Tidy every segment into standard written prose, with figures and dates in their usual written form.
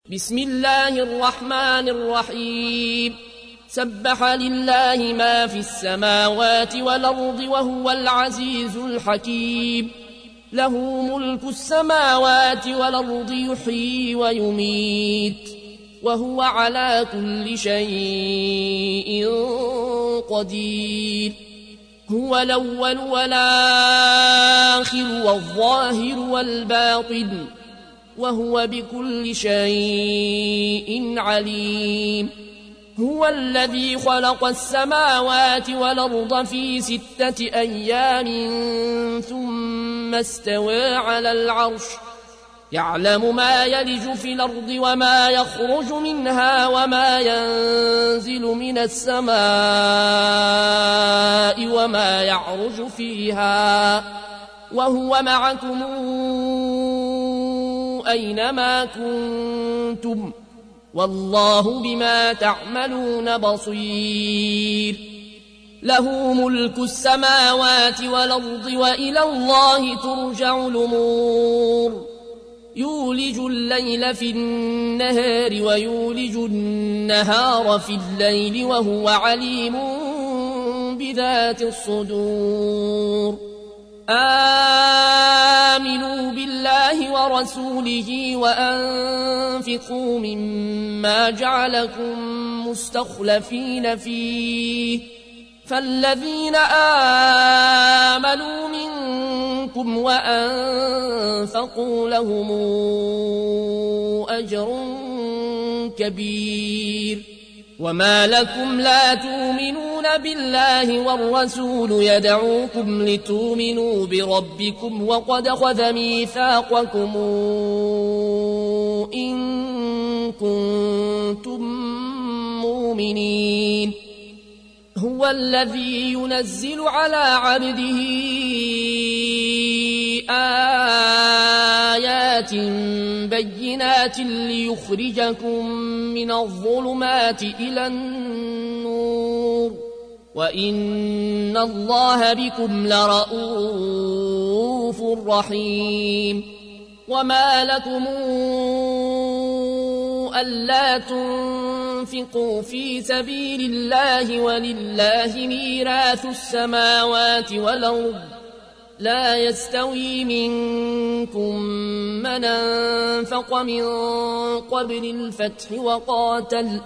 بسم الله الرحمن الرحيم سبح لله ما في السماوات والأرض وهو العزيز الحكيم له ملك السماوات والأرض يحيي ويميت وهو على كل شيء قدير هو الأول والآخر والظاهر والباطن وهو بكل شيء عليم هو الذي خلق السماوات والأرض في 6 أيام ثم استوى على العرش يعلم ما يلج في الأرض وما يخرج منها وما ينزل من السماء وما يعرج فيها وهو معكم أينما كنتم والله بما تعملون بصير له ملك السماوات والأرض وإلى الله ترجع الأمور يولج الليل في النهار ويولج النهار في الليل وهو عليم بذات الصدور آمنوا بالله ورسوله وأنفقوا مما جعلكم مستخلفين فيه فالذين آمنوا منكم وأنفقوا لهم أجر كبير وما لكم لا تؤمنون بالله والرسول يدعوكم لتؤمنوا بربكم وقد أخذ ميثاقكم إن كنتم مؤمنين هو الذي ينزل على عبده آيات بينات ليخرجكم من الظلمات إلى النور وإن الله بكم لرؤوف رحيم وما لكم ألا تنفقوا في سبيل الله ولله ميراث السماوات والأرض لا يستوي منكم من أنفق من قبل الفتح وقاتل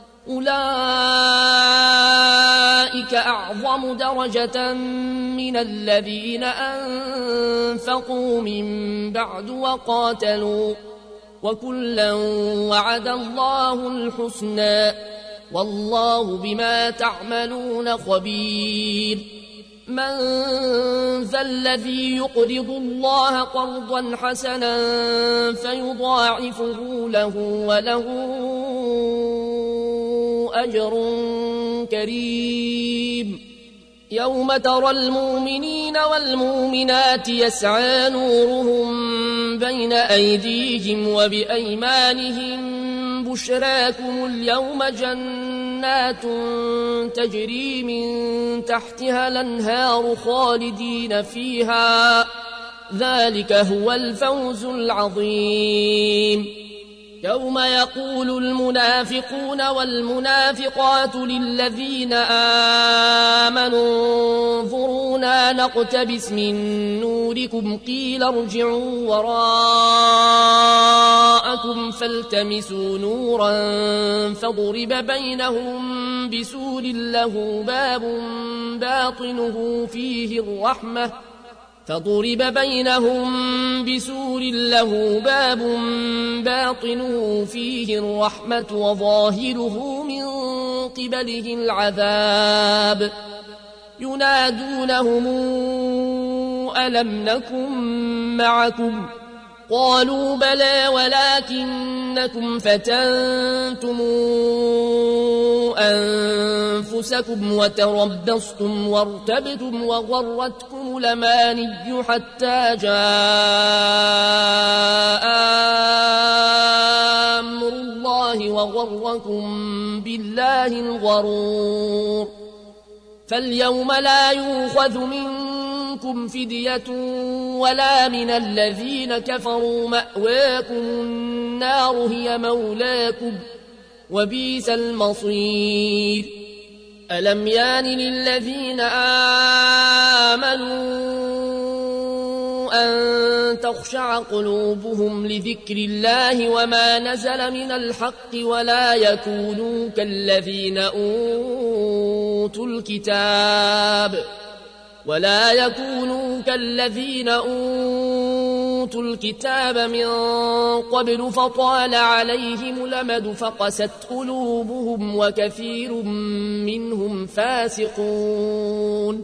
أولئك أعظم درجة من الذين أنفقوا من بعد وقاتلوا وكلا وعد الله الحسنى والله بما تعملون خبير من ذا الذي يقرض الله قرضا حسنا فيضاعفه له وله أجر كريم يوم ترى المؤمنين والمؤمنات يسعى نورهم بين أيديهم وبأيمانهم بشراكم اليوم جنات تجري من تحتها الأنهار خالدين فيها ذلك هو الفوز العظيم يوم يقول المنافقون والمنافقات للذين آمنوا انظرونا نقتبس من نوركم قيل ارجعوا وراءكم فالتمسوا نورا فضرب بينهم بسور له باب باطنه فيه الرحمة فضرب بينهم بسور له باب باطنه فيه الرحمة وظاهره من قبله العذاب ينادونهم ألم نكن معكم قالوا بلى ولكنكم فتنتم أنفسكم وتربصتم وارتبتم وغرتكم الأماني حتى جاء أمر الله وغركم بالله الغرور فاليوم لا يؤخذ منكم منكم فدية ولا من الذين كفروا مأواكم النار هي مولاكم وبئس المصير ألم يان للذين آمنوا أن تخشع قلوبهم لذكر الله وما نزل من الحق ولا يكونوا كالذين أوتوا الكتاب من قبل فطال عليهم الأمد فقست قلوبهم وكثير منهم فاسقون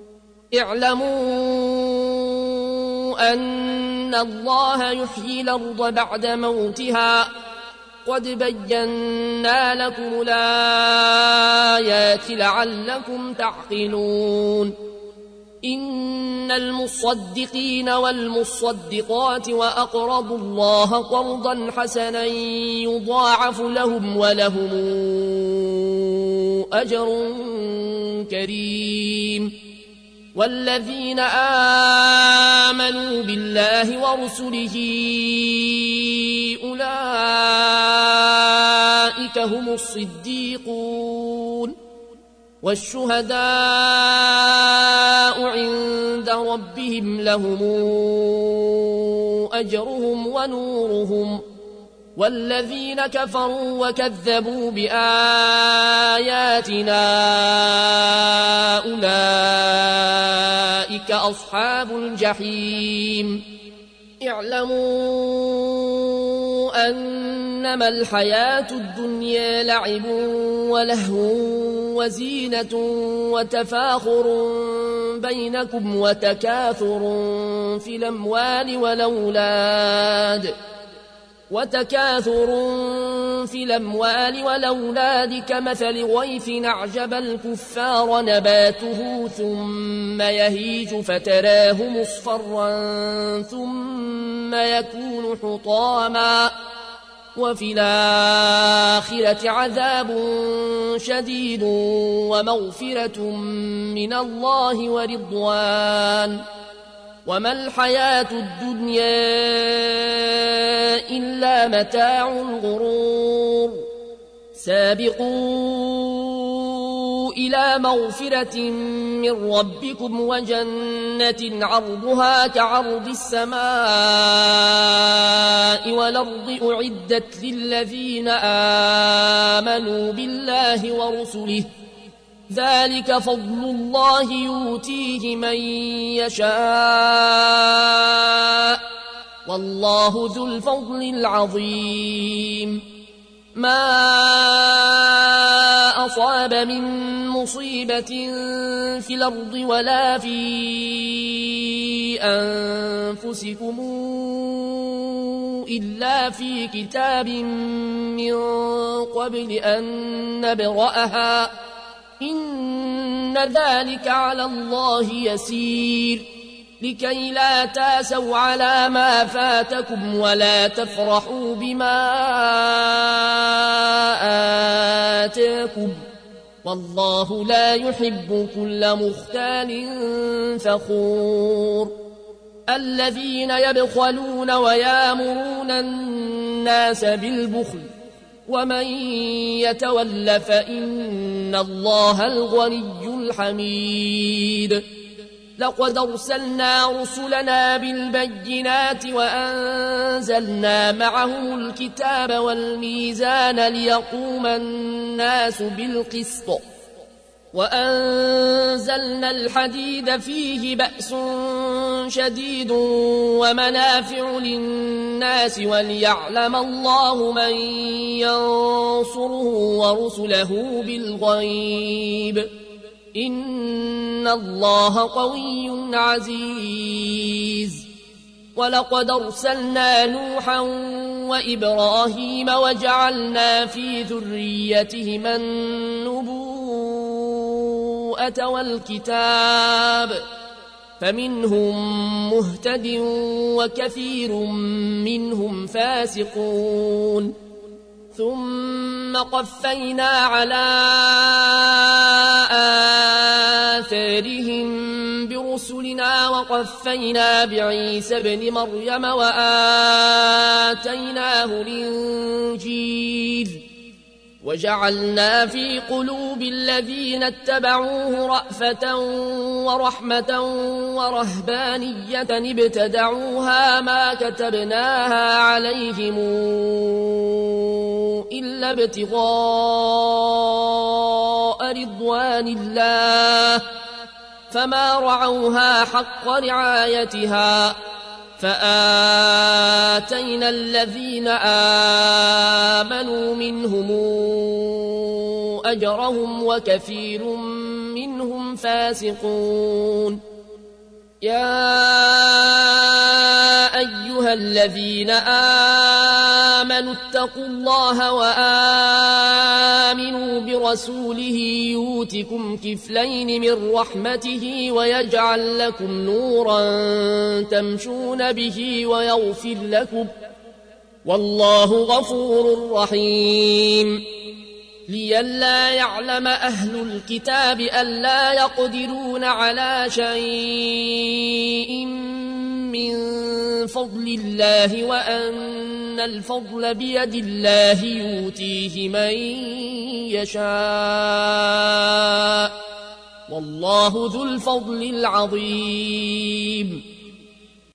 اعلموا أن الله يحيي الأرض بعد موتها قد بينا لكم الآيات لعلكم تعقلون إن المصدقين والمصدقات وأقرضوا الله قرضا حسنا يضاعف لهم ولهم أجر كريم والذين آمنوا بالله ورسله أولئك هم الصديقون والشهداء عند ربهم لهم أجرهم ونورهم والذين كفروا وكذبوا بآياتنا أولئك أصحاب الجحيم اعلموا أنما الحياة الدنيا لعب ولهو وزينة وتفاخر بينكم وتكاثر في الأموال والأولاد كمثل غيث أعجب الكفار نباته ثم يهيج فتراه مصفرا ثم يكون حطاما وفي الآخرة عذاب شديد ومغفرة من الله ورضوان وما الحياة الدنيا إلا متاع الغرور سابقوا إلى مغفرة من ربكم وجنة عرضها كعرض السماء والأرض أعدت للذين آمنوا بالله ورسله ذلك فضل الله يؤتيه من يشاء والله ذو الفضل العظيم ما أصاب من مصيبة في الأرض ولا في أنفسكم إلا في كتاب من قبل أن نبرأها إن ذلك على الله يسير لكي لا تاسوا على ما فاتكم ولا تفرحوا بما آتاكم والله لا يحب كل مختال فخور الذين يبخلون ويامرون الناس بالبخل ومن يتول فإن الله الغني الحميد لقد أرسلنا رسلنا بالبينات وأنزلنا معهم الكتاب والميزان ليقوم الناس بالقسط وأنزلنا الحديد فيه بأس شديد ومنافع للناس وليعلم الله من ينصره ورسله بالغيب إن الله قوي عزيز ولقد أرسلنا نوحا وإبراهيم وجعلنا في ذريتهما النبوءة والكتاب فمنهم مهتد وكثير منهم فاسقون ثم قفينا على آثارهم برسلنا وقفينا بعيسى ابن مريم وآتيناه الإنجيل وجعلنا في قلوب الذين اتبعوه رأفة ورحمة ورهبانية ابتدعوها ما كتبناها عليهم إلا ابتغاء رضوان الله فما رعوها حق رعايتها فآتينا الذين آمنوا منهم أجرهم وكثير منهم فاسقون يا أيها الذين آمنوا اتقوا الله وآمنوا برسوله يؤتكم كفلين من رحمته ويجعل لكم نورا تمشون به ويغفر لكم والله غفور رحيم لئلا يعلم أهل الكتاب ألا يقدرون على شيء من فضل الله وأن الفضل بيد الله يؤتيه من يشاء والله ذو الفضل العظيم